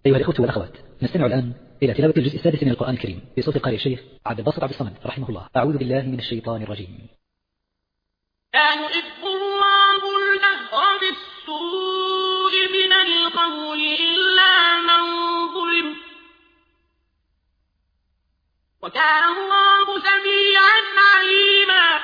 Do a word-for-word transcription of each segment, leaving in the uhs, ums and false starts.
أيها الإخوة والأخوات، نستمع الآن إلى تلاوة الجزء السادس من القرآن الكريم بصوت القارئ الشيخ عبد الباسط عبد الصمد رحمه الله. أعوذ بالله من الشيطان الرجيم. لا يحب الله الجهر بالسوء من القول إلا من ظلم، وكان الله سميعا عليما.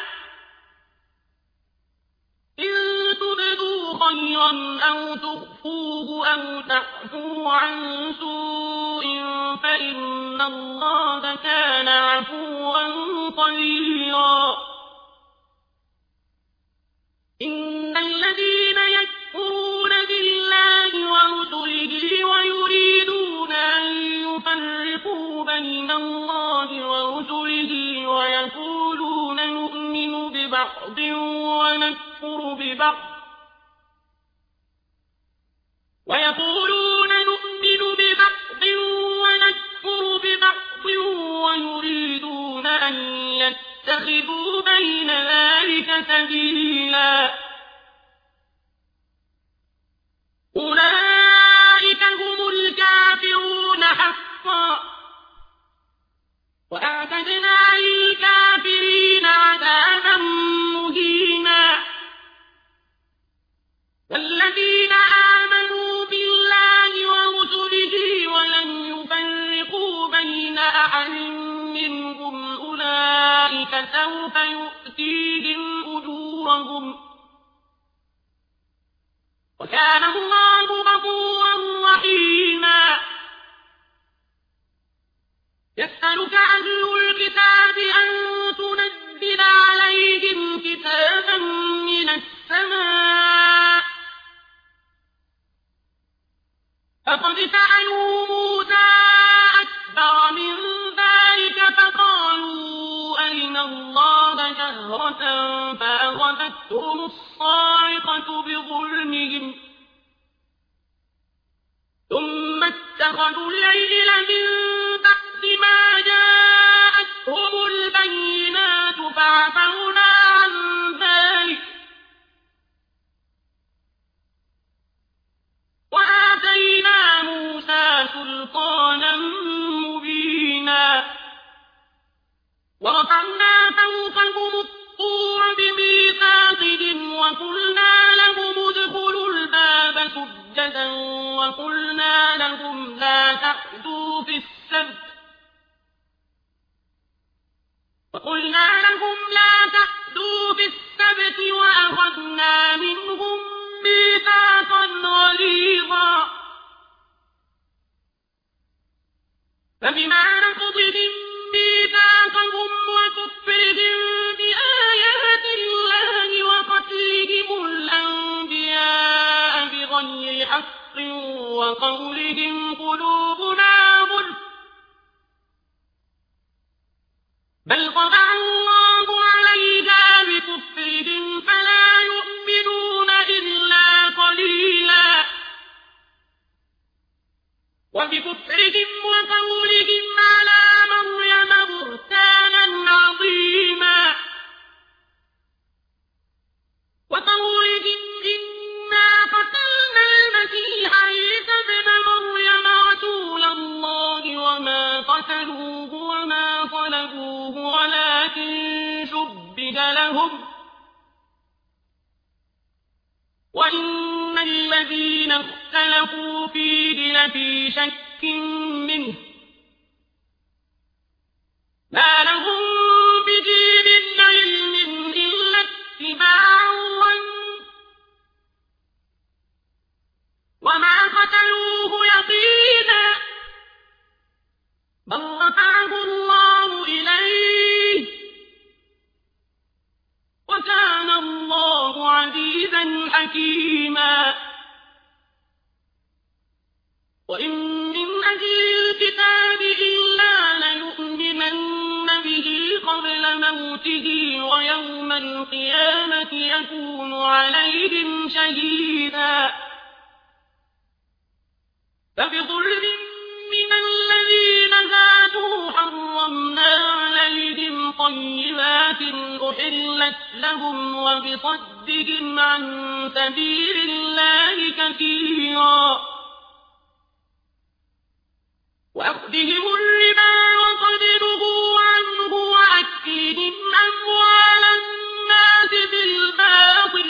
إن تبدوا خيرا أو تخفوه أو تعفوا عن سوء فإن الله كان عفوا قديرا. إن الذين يكفرون بالله ورسله ويريدون أن يفرقوا بين الله ورسله ويقولون نؤمن ببعض ونكفر ببعض ويقولون نؤمن ببعض ونكفر ببعض ويريدون أن يتخذوا بين ذلك سبيلا، أولئك هم الكافرون حقا، وأعتدنا للكافرين عذابا مهينا. والذين آمنوا بالله ورسله ولم يفرقوا بين أحد منهم أولئك سوف يؤتيهم أجورهم، وكان الله غفورا رحيما. يسألك أهل الكتاب أن تنزل عليهم كتابا من السماء، فقد سألوا موسى أكبر من ذلك فقالوا أرنا الله جهرة فأخذتهم الصاعقة بظلمهم، ثم اتخذوا العجل من بعد ما جاءتهم البينات فعفونا عن ذلك، وآتينا موسى سلطانا مبينا. ورفعنا فوقهم الطور بميثاقهم وقلنا لهم ادخلوا الباب سجدا وقلنا لهم لا تعدوا في السبت وقلنا لهم لا تعدوا في السبت وأخذنا منهم ميثاقا غليظا. فبما نقضهم ميثاقهم وكفرهم بآيات الله وقتلهم الأنبياء بغير حق وقولهم قلوبنا غلف، بل طبع الله عليها بكفرهم فلا يؤمنون إلا قليلا. وبكفرهم وقولهم على مريم بهتانا عظيما، وقولهم إنا قتلنا المسيح عيسى ابن مريم رسول الله وما قتلوه وما صلبوه ولكن شبه لهم، وإن الذين اختلفوا فيه لفي شك منه ما لهم به من علم إلا اتباع الظن، وما قتلوه يقينا بل رفعه الله إليه، وكان الله عزيزا حكيما. وإن من أهل الكتاب إلا ليؤمنن به قبل موته ويوم القيامة يكون عليهم شهيدا. فبظلم من الذين هادوا حرمنا عليهم طيبات أحلت لهم وبصدهم عن سبيل الله كثيرا. وأخذهم الربا وقد نهوا عنه وأكلهم أموال الناس بالباطل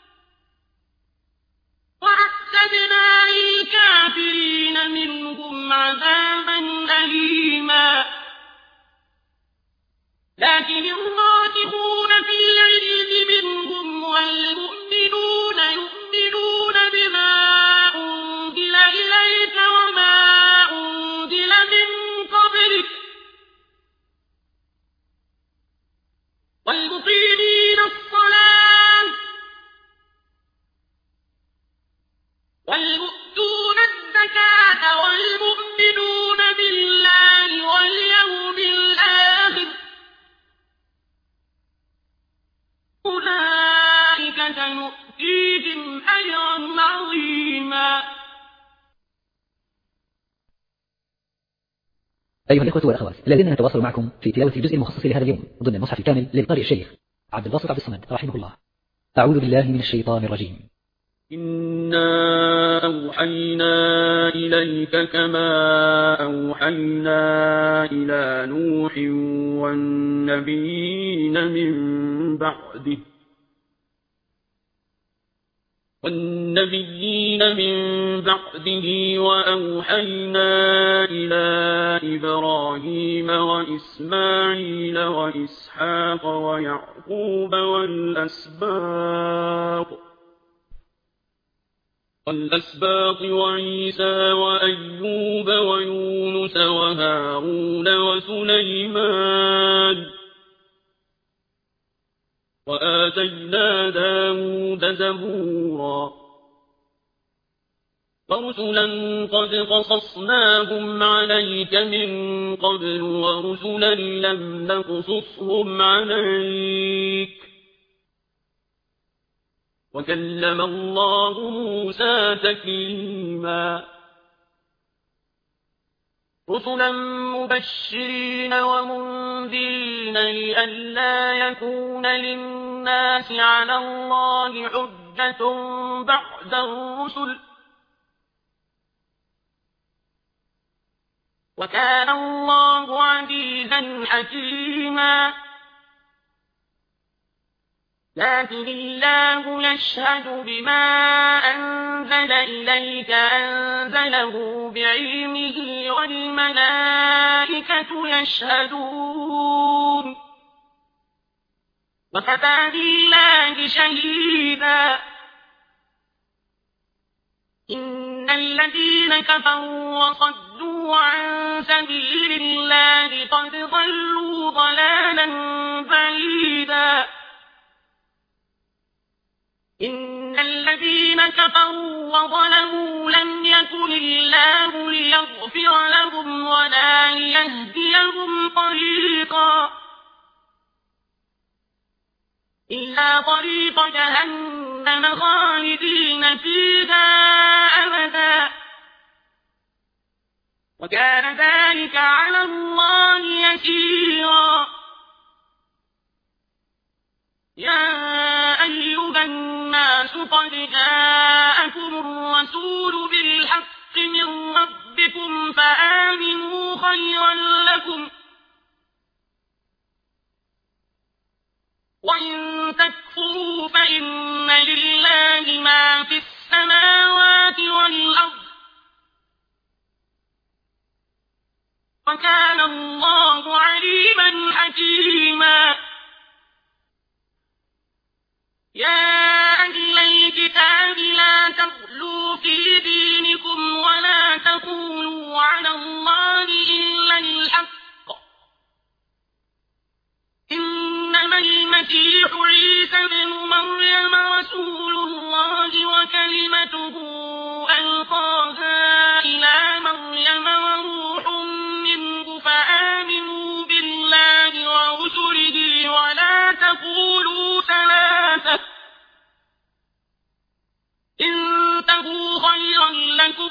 وأعتدنا للكافرين منهم عذابا أليما لكن الراسخون في العلم منهم والمؤمنون يؤمنون بما أنزل إليك وما أنزل من قبلك والمقيمين الصلاة والمؤتون الزكاة والمؤمنون بالله واليوم الآخر أولئك سنؤتيهم أجرا عظيما. أيها الإخوة والأخوات الذين نتواصل معكم في تلاوة الجزء المخصص لهذا اليوم ضمن المصحف الكامل للقارئ الشيخ عبد الباسط عبد الصمد رحمه الله. أعوذ بالله من الشيطان الرجيم. إنا أوحينا إليك كما أوحينا إلى نوح والنبيين من بعده والنبيين من بعده وأوحينا إلى إبراهيم وإسماعيل وإسحاق ويعقوب والأسباط والأسباط وعيسى وأيوب ويونس وهارون وسليمان وآتينا داود زبورا ورسلا قد قصصناهم عليك من قبل ورسلا لم نقصصهم عليك وكلم الله موسى تكليما رسلا مبشرين ومنذرين لئلا يكون للناس على الله حجة بعد الرسل وكان الله عزيزا حكيما لكن الله يشهد بما أنزل إليك أنزله بعلمه والملائكة يشهدون وكفى بالله شهيدا إن الذين كفروا وصدوا عن سبيل الله قد ضلوا ضلالا بعيدا إن الذين كفروا وظلموا لم يكن الله ليغفر لهم ولا ليهديهم طريقا إلا طريق جهنم خالدين فيها أبدا وكان ذلك على الله يسيرا يا أيها الناس قد جاءكم الرسول بالحق من ربكم فآمنوا خيرا لكم وإن تكفروا فإن لله ما في السماوات والأرض وكان الله عليما حكيما يا أهل الكتاب لا تغلوا في دينكم ولا تقولوا على الله إلا الحق إنما المسيح عيسى بن مريم رسول الله وكلمته ألقاها إلى مريم وروح منه فآمنوا بالله ورسله ولا تقولوا ثلاثة انتهوا خيرا لكم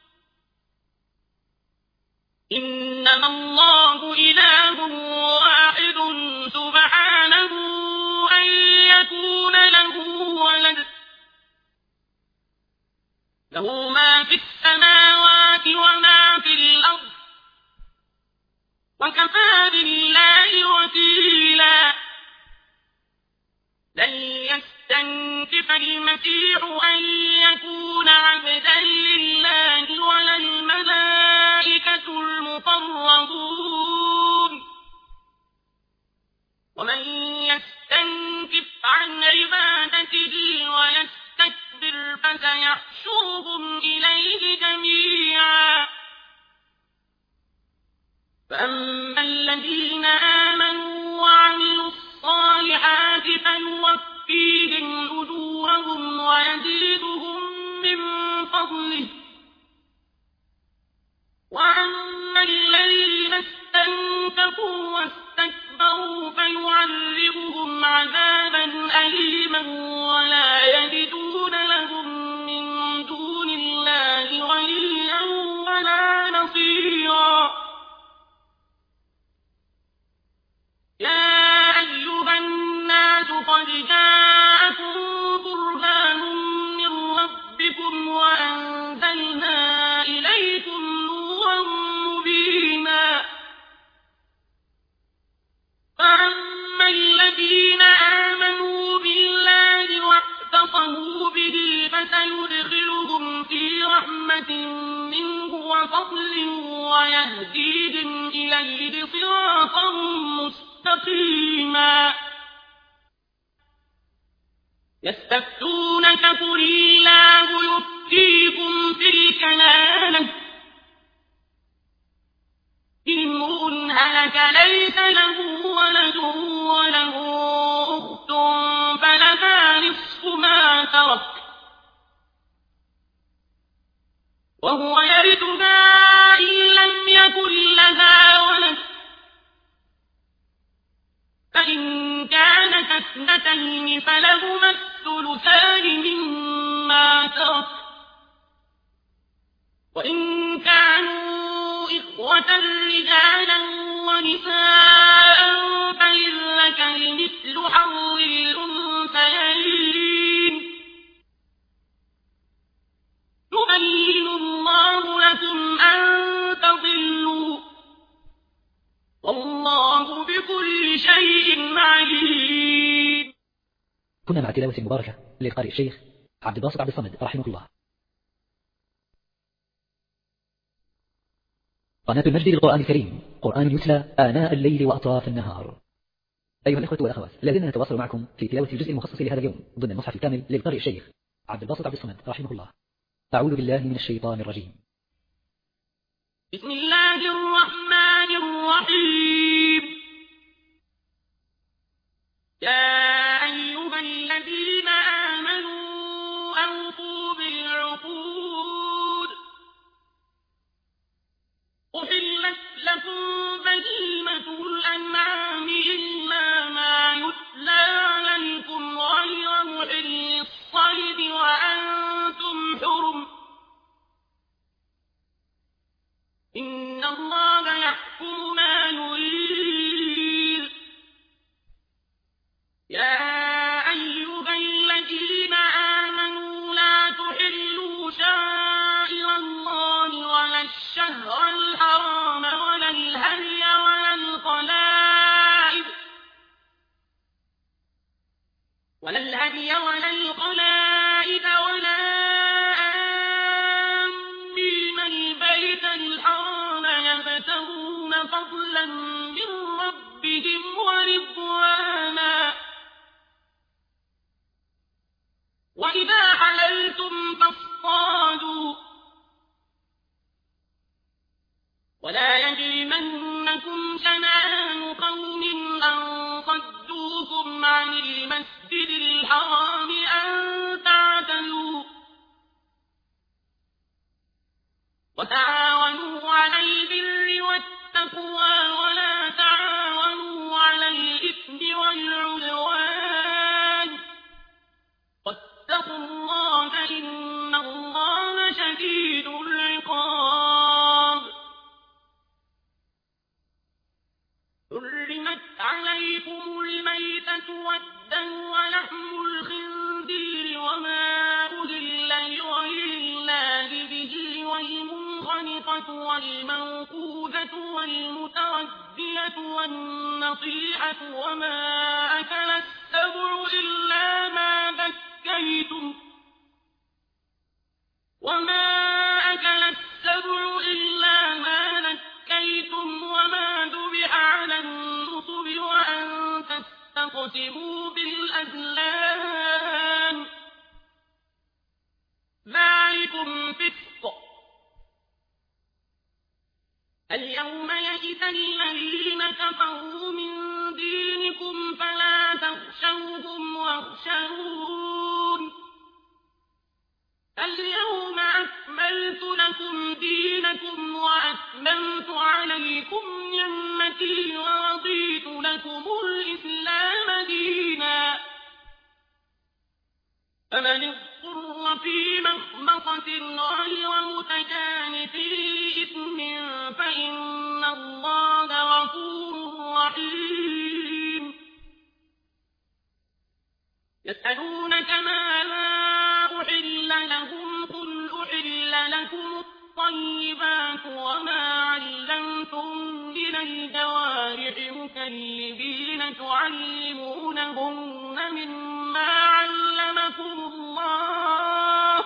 إنما الله إله واحد سبحانه أن يكون له ولد له ما في السماوات وما في الأرض وكفى بالله وكيلا لن يستنكف المسيح أن يكون عبدا لله ولا الملائكة المقربون ومن يستنكف عن عبادته ويستكبر فسيحشرهم إليه جميعا فأما الذين آمنوا وعملوا الصالحات فيوفيهم أجورهم ويزيدهم من فضله وأما الذين استنكفوا واستكبروا فيعذبهم عذابا أليما ولا يجدون لهم من دون الله وليا ولا نصيرا يا أيها الناس قد جاءكم برهان من ربكم وأنزلنا إليكم نورا مبينا فأما الذين آمنوا بالله واعتصموا به فسيدخلهم في رحمة منه وفضل ويهديهم إليه صراطا مستقيما يستفتونك قل الله يفتيكم في الكلالة إن امرؤ هلك ليس له ولد وله أخت فلها نصف ما ترك وهو يرثها إن لم يكن لها ولد فإن كانت اثنتين فلهما الثلثان مما ترك وإن كانوا إخوة رجالا ونساء فللذكر مثل حظ الأنثيين يبين الله لكم أن تضلوا والله بكل شيء عليم. كنا مع تلاوة مباركة للقارئ الشيخ عبد الباسط عبد الصمد رحمه الله. قناة المجد للقرآن الكريم، قرآن يتلى آناء الليل وأطراف النهار. أيها الأخوة والأخوات، لازلنا نتواصل معكم في تلاوة الجزء المخصص لهذا اليوم ضمن المصحف الكامل للقارئ الشيخ عبد الباسط عبد الصمد رحمه الله. أعوذ بالله من الشيطان الرجيم. بسم الله الرحمن الرحيم. يا أيها الذين آمنوا أوفوا بالعقود أحلت لكم بهيمة الأنعام إلا ما يتلى عليكم غير محل الصيد وأنتم حرم إن الله يحكم ما يريد. يا أيها الذين آمنوا لا تحلوا شعائر الله ولا الشهر الحرام ولا الهدي ولا القلائد ولا الهدي ولا القلائد ولا آمين البيت الحرام يبتغون فضلا من ربهم ورضوانا وإذا حللتم فاصطادوا ولا يجرمنكم شنآن قوم أن صدوكم عن المسجد الحرام أن تعتدوا وتعاونوا على البر والتقوى ولا تعاونوا على الإثم والعدوان واتقوا الله إن الله شديد العقاب. حرمت عليكم الميتة والدم ولحم الخنزير وما أهل لغير الله به والمنخنقة والموقوذة والمتردية والنطيحة وما أكل السبع إلا ما ذكيتم وما أكل السبع إلا ما ذكيتم وما ذبح على النصب وأن تستقسموا بالأزلام ذلكم فسق. اليوم يئس الذين كفروا من دينكم فلا تخشوهم واخشون اليوم أكملت لكم دينكم وأتممت عليكم نعمتي ورضيت لكم الإسلام دينا فمن اضطر في مخمصة غير متجانف لإثم فإن الله غفور رحيم. يسألونك ماذا أحل لهم قل أحل لكم الطيبات وما علمتم من الجوارح مكلبين تعلمونهن مما علمكم الله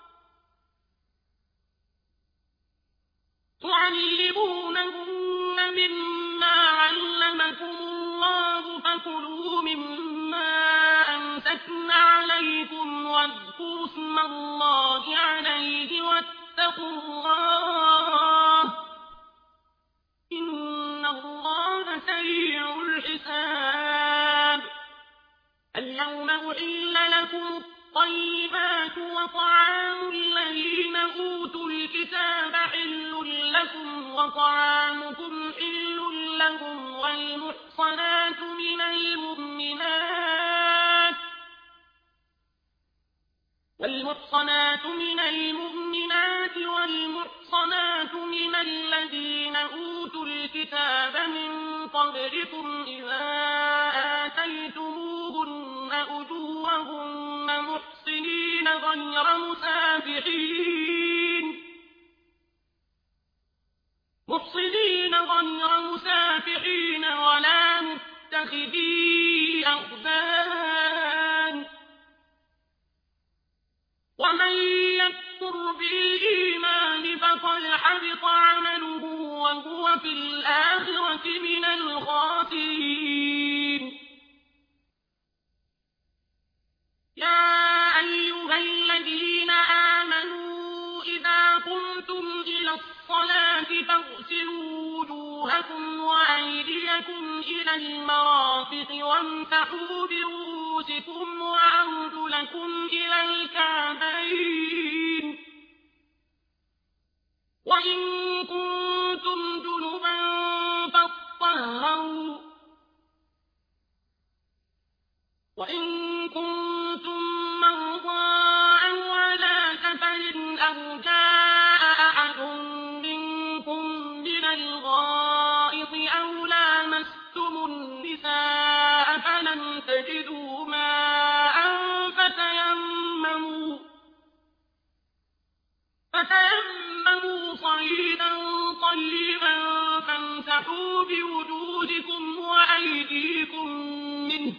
تعلمونهن مما علمكم الله فكلوا مما أمسكن عليكم واذكروا اسم الله عليه واتقوا الله إن الله سريع الحساب. اليوم أحل لكم الطيبات وطعام الذين أوتوا الكتاب حل لكم وطعامكم حل لهم والمحصنات من المؤمنات والمحصنات من المؤمنات والمحصنات من الذين أوتوا الكتاب من قبلكم إذا آتيتموهن أجورهن محصنين غير مسافحين محصنين غير مسافحين ولا متخذي أخدان ومن يكفر بالإيمان فقد حبط عمله وهو في الآخرة من الخاسرين. يا أيها الذين آمنوا إذا قمتم إلى الصلاة فاغسلوا وجوهكم وأيديكم إلى المرافق وامسحوا برؤوسكم وأرجلكم إلى الكعبين وإن كنتم جنبا فاطهروا وإن كنتم مرضى أو على سفر أو جاء أحد منكم من الغائط أو لامستم النساء فلم تجدوا ماء فتيمموا فتيمموا صعيدا طيبا فامسحوا بوجوهكم وأيديكم منه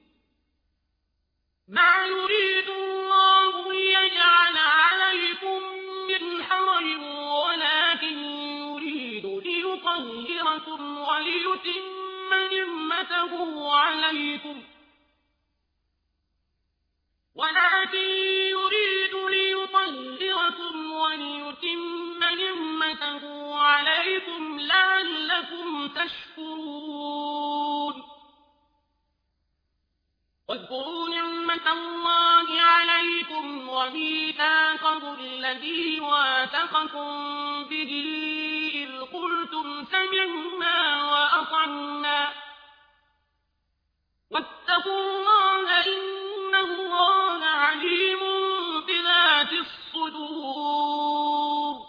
ما يريد الله ليجعل عليكم من حرج ولكن يريد ليطهركم وليتم نعمته عليكم ولكن يريد ليطهركم وليتم نعمته عليكم لعلكم تشكرون. واذكروا نعمة الله عليكم وميثاقه الذي واثقكم به إذ قلتم سمعنا وأطعنا واتقوا الله إن الله عليم بذات الصدور.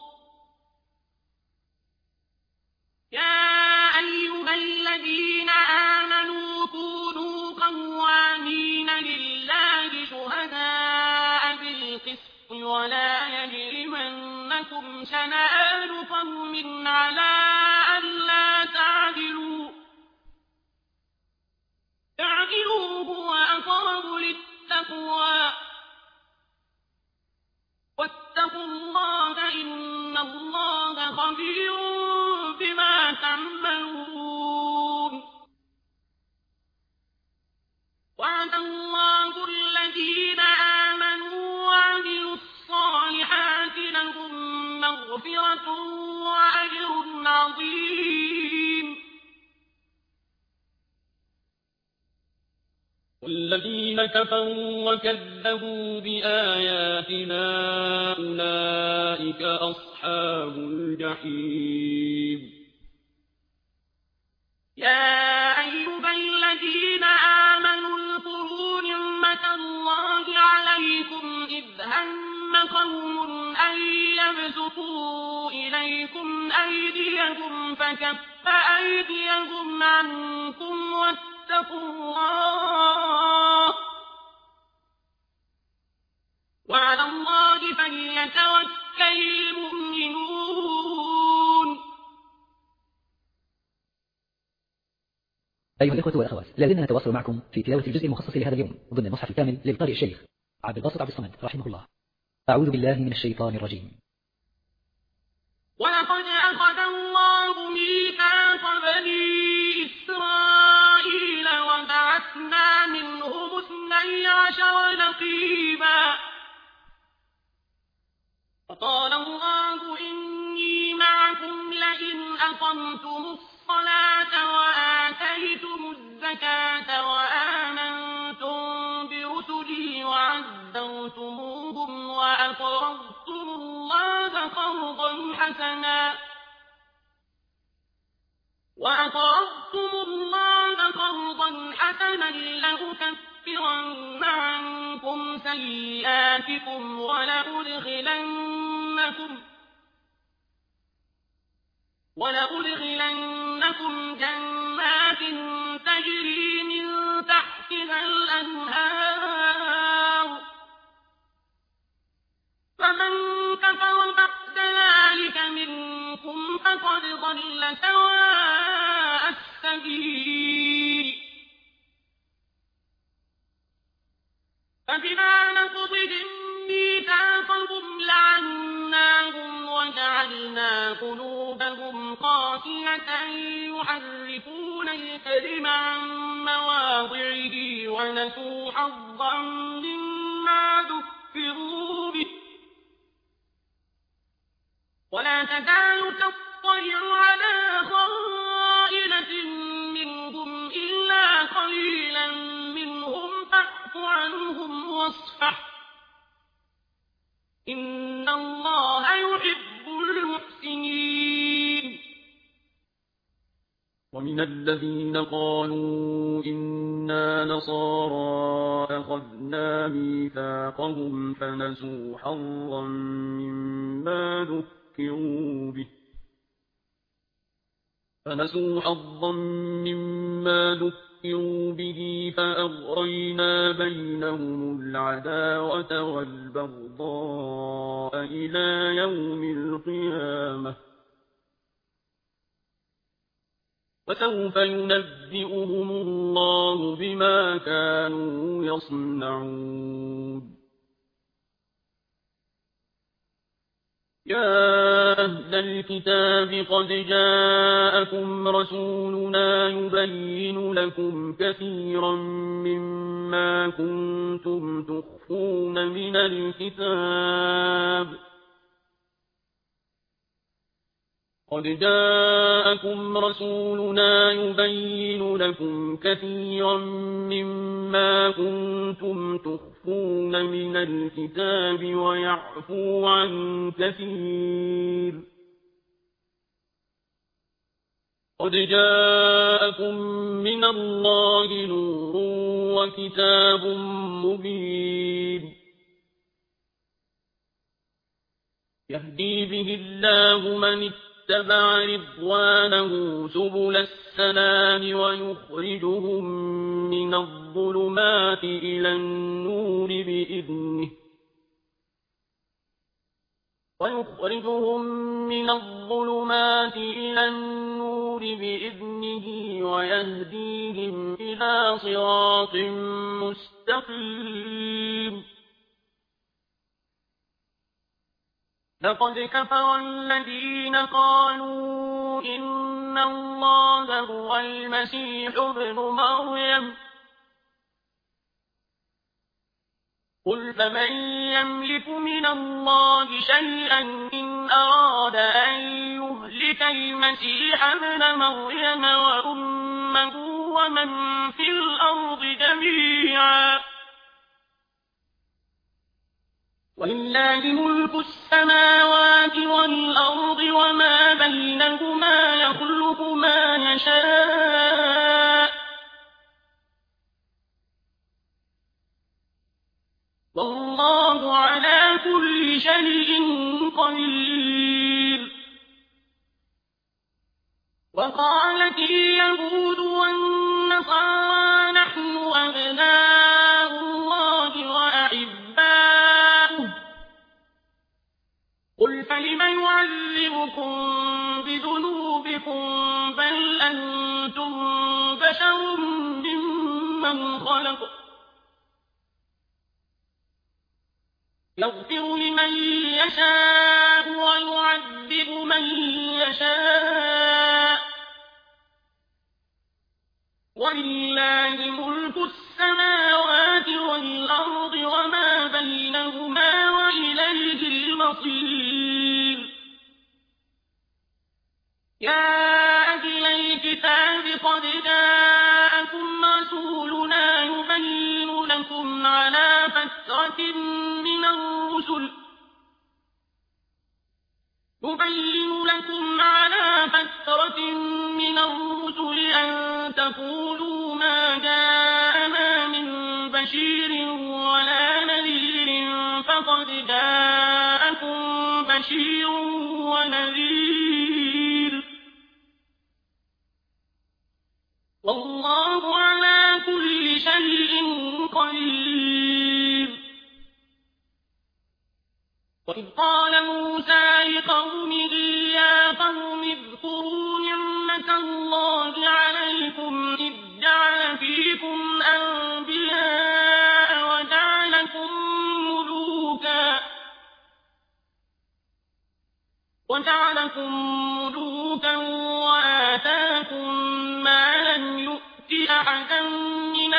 يا أيها الذين آمنوا كونوا قوامين لله شهداء بالقسط ولا يجرمنكم يجرمنكم شنآن قوم على ألا تعدلوا اعدلوا هو أقرب للتقوى واتقوا الله إن الله خبير بما تعملون. وعد الله الذين آمنوا وعملوا الصالحات لهم مغفرة وأجر عظيم. والذين كفروا وكذبوا بآياتنا أولئك أصحاب الجحيم. يا أيها الذين آمنوا اذكروا نعمة الله عليكم إذ هم قوم أن يبسطوا إليكم أيديهم فكف أيديهم عنكم واتقوا الله وعلى الله فليتوكل المؤمنون. أيها الإخوة والأخوات، لا زلنا نتواصل معكم في تلاوة الجزء المخصص لهذا اليوم ضمن المصحف الكامل للقارئ الشيخ عبد الباسط عبد الصمد رحمه الله. أعوذ بالله من الشيطان الرجيم. ولقد أخذ الله ميثاق بني إسرائيل وبعثنا منهم اثني عشر نقيبا فقال الله إني معكم لئن أقمتم الصلاة وآتيتم الزكاة وآمنتم برسلي وعزرتموهم وأقرضتم الله قرضا حسنا وأقرضتم الله قرضا حسنا لأكفرن عنكم سيئاتكم ولأدخلنكم ولأدخلنكم جنات تجري من تحتها الأنهار فمن كفر بعد ذلك منكم فقد ضل سواء السبيل. فبما نقضهم ميثاقهم لعناهم وجعلنا قلوبهم قاسية يحرفون الكلم عن مواضعه ونسوا حظا مما ذكروا به ولا تزال تطلع على خائنة منهم إلا قليلا منهم فاعف عنهم واصفح إن الله يحب المحسنين. ومن الذين قالوا إنا نصارى أخذنا ميثاقهم فنسوا حظا مما ذكروا به فنسوا حظا مما ذكروا به فأغرينا بينهم العداوة والبغضاء إلى يوم القيامة وسوف ينبئهم الله بما كانوا يصنعون. يا أهل الكتاب قد جاءكم رسولنا يبين لكم كثيرا مما كنتم تخفون من الكتاب قد جاءكم رسولنا يبين لكم كثيرا مما كنتم تخفون من الكتاب ويعفو عن كثير قد جاءكم من الله نور وكتاب مبين يهدي به الله من اتبع رضوانه سبل السلام ويخرجهم من الظلمات إلى النور بإذنه ويخرجهم من الظلمات إلى النور بإذنه ويهديهم إلى صراط مستقيم. لقد كفر الذين قالوا إن الله هو المسيح ابن مريم قل فمن يملك من الله شيئا إن أراد أن يهلك المسيح ابن مريم وأمه ومن في الأرض جميعا ولله ملك السماوات والأرض وما بينهما يخلق ما يشاء والله على كل شيء قدير. وقالت اليهود والنصارى نحن أبناء الله وأحباؤه قل فلم يعذبكم بذنوبكم بل أنتم بشر ممن خلق يغفر لمن يشاء ويعذب من يشاء ولله ملك السماوات والأرض وما بينهما وإليه المصير. يا أهل الكتاب قد جاءكم رسولنا يبين لكم على فترة من الرسل يبين لكم على فترة من الرسل أن تقولوا ما جاءنا من بشير ولا نذير فقد جاءكم بشير ونذير والله على كل شيء قدير. وإذ قال موسى لقومه يا قوم اذكروا نعمة الله عليكم إذ جعل فيكم أنبياء وجعلكم ملوكا وجعلكم ملوكا وآتاكم ما لم يؤت أحدا من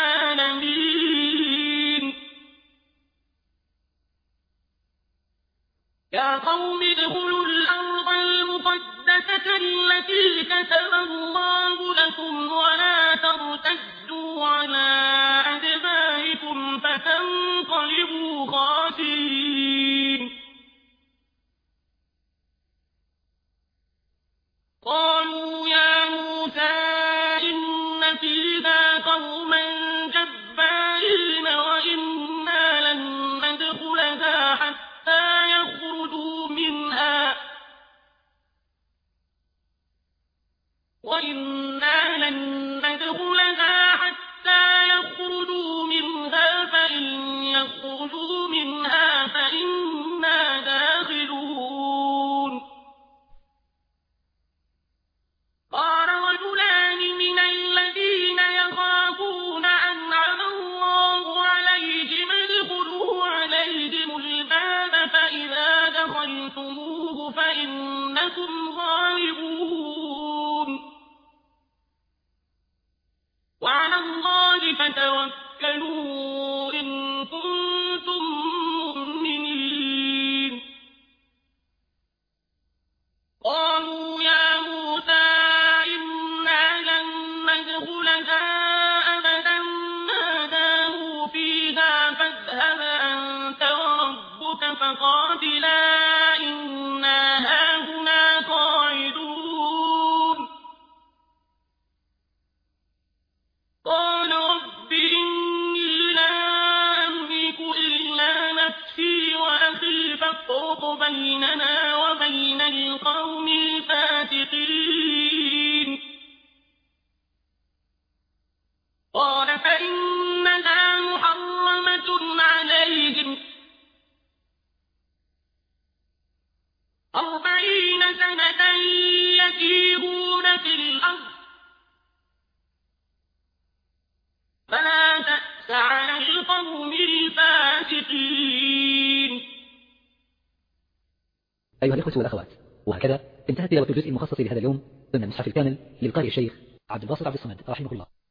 العالمين. يا قوم ادخلوا الأرض المقدسة التي كتب الله لكم ولا ترتدوا على أدباركم فتنقلبوا خاسرين. قالوا يا موسى إن فيها قوما جبارين وإنا لن ندخلها حتى يخرجوا منها وإنا لن ندخلها حتى يخرجوا منها فإن يخرجوا منها فإنا داخلون. قال رجلان من الذين يخافون أنعم الله عليهم ادخلوا عليهم الباب فإذا دخلتموه فإنكم غالبون وعلى الله فتوكلوا إن كنتم مؤمنين. القوم الفاسقين. أيها الإخوة والأخوات، وهكذا انتهت تلاوة الجزء المخصص لهذا اليوم ضمن المصحف الكامل للقارئ الشيخ عبد الباسط عبد الصمد رحمه الله.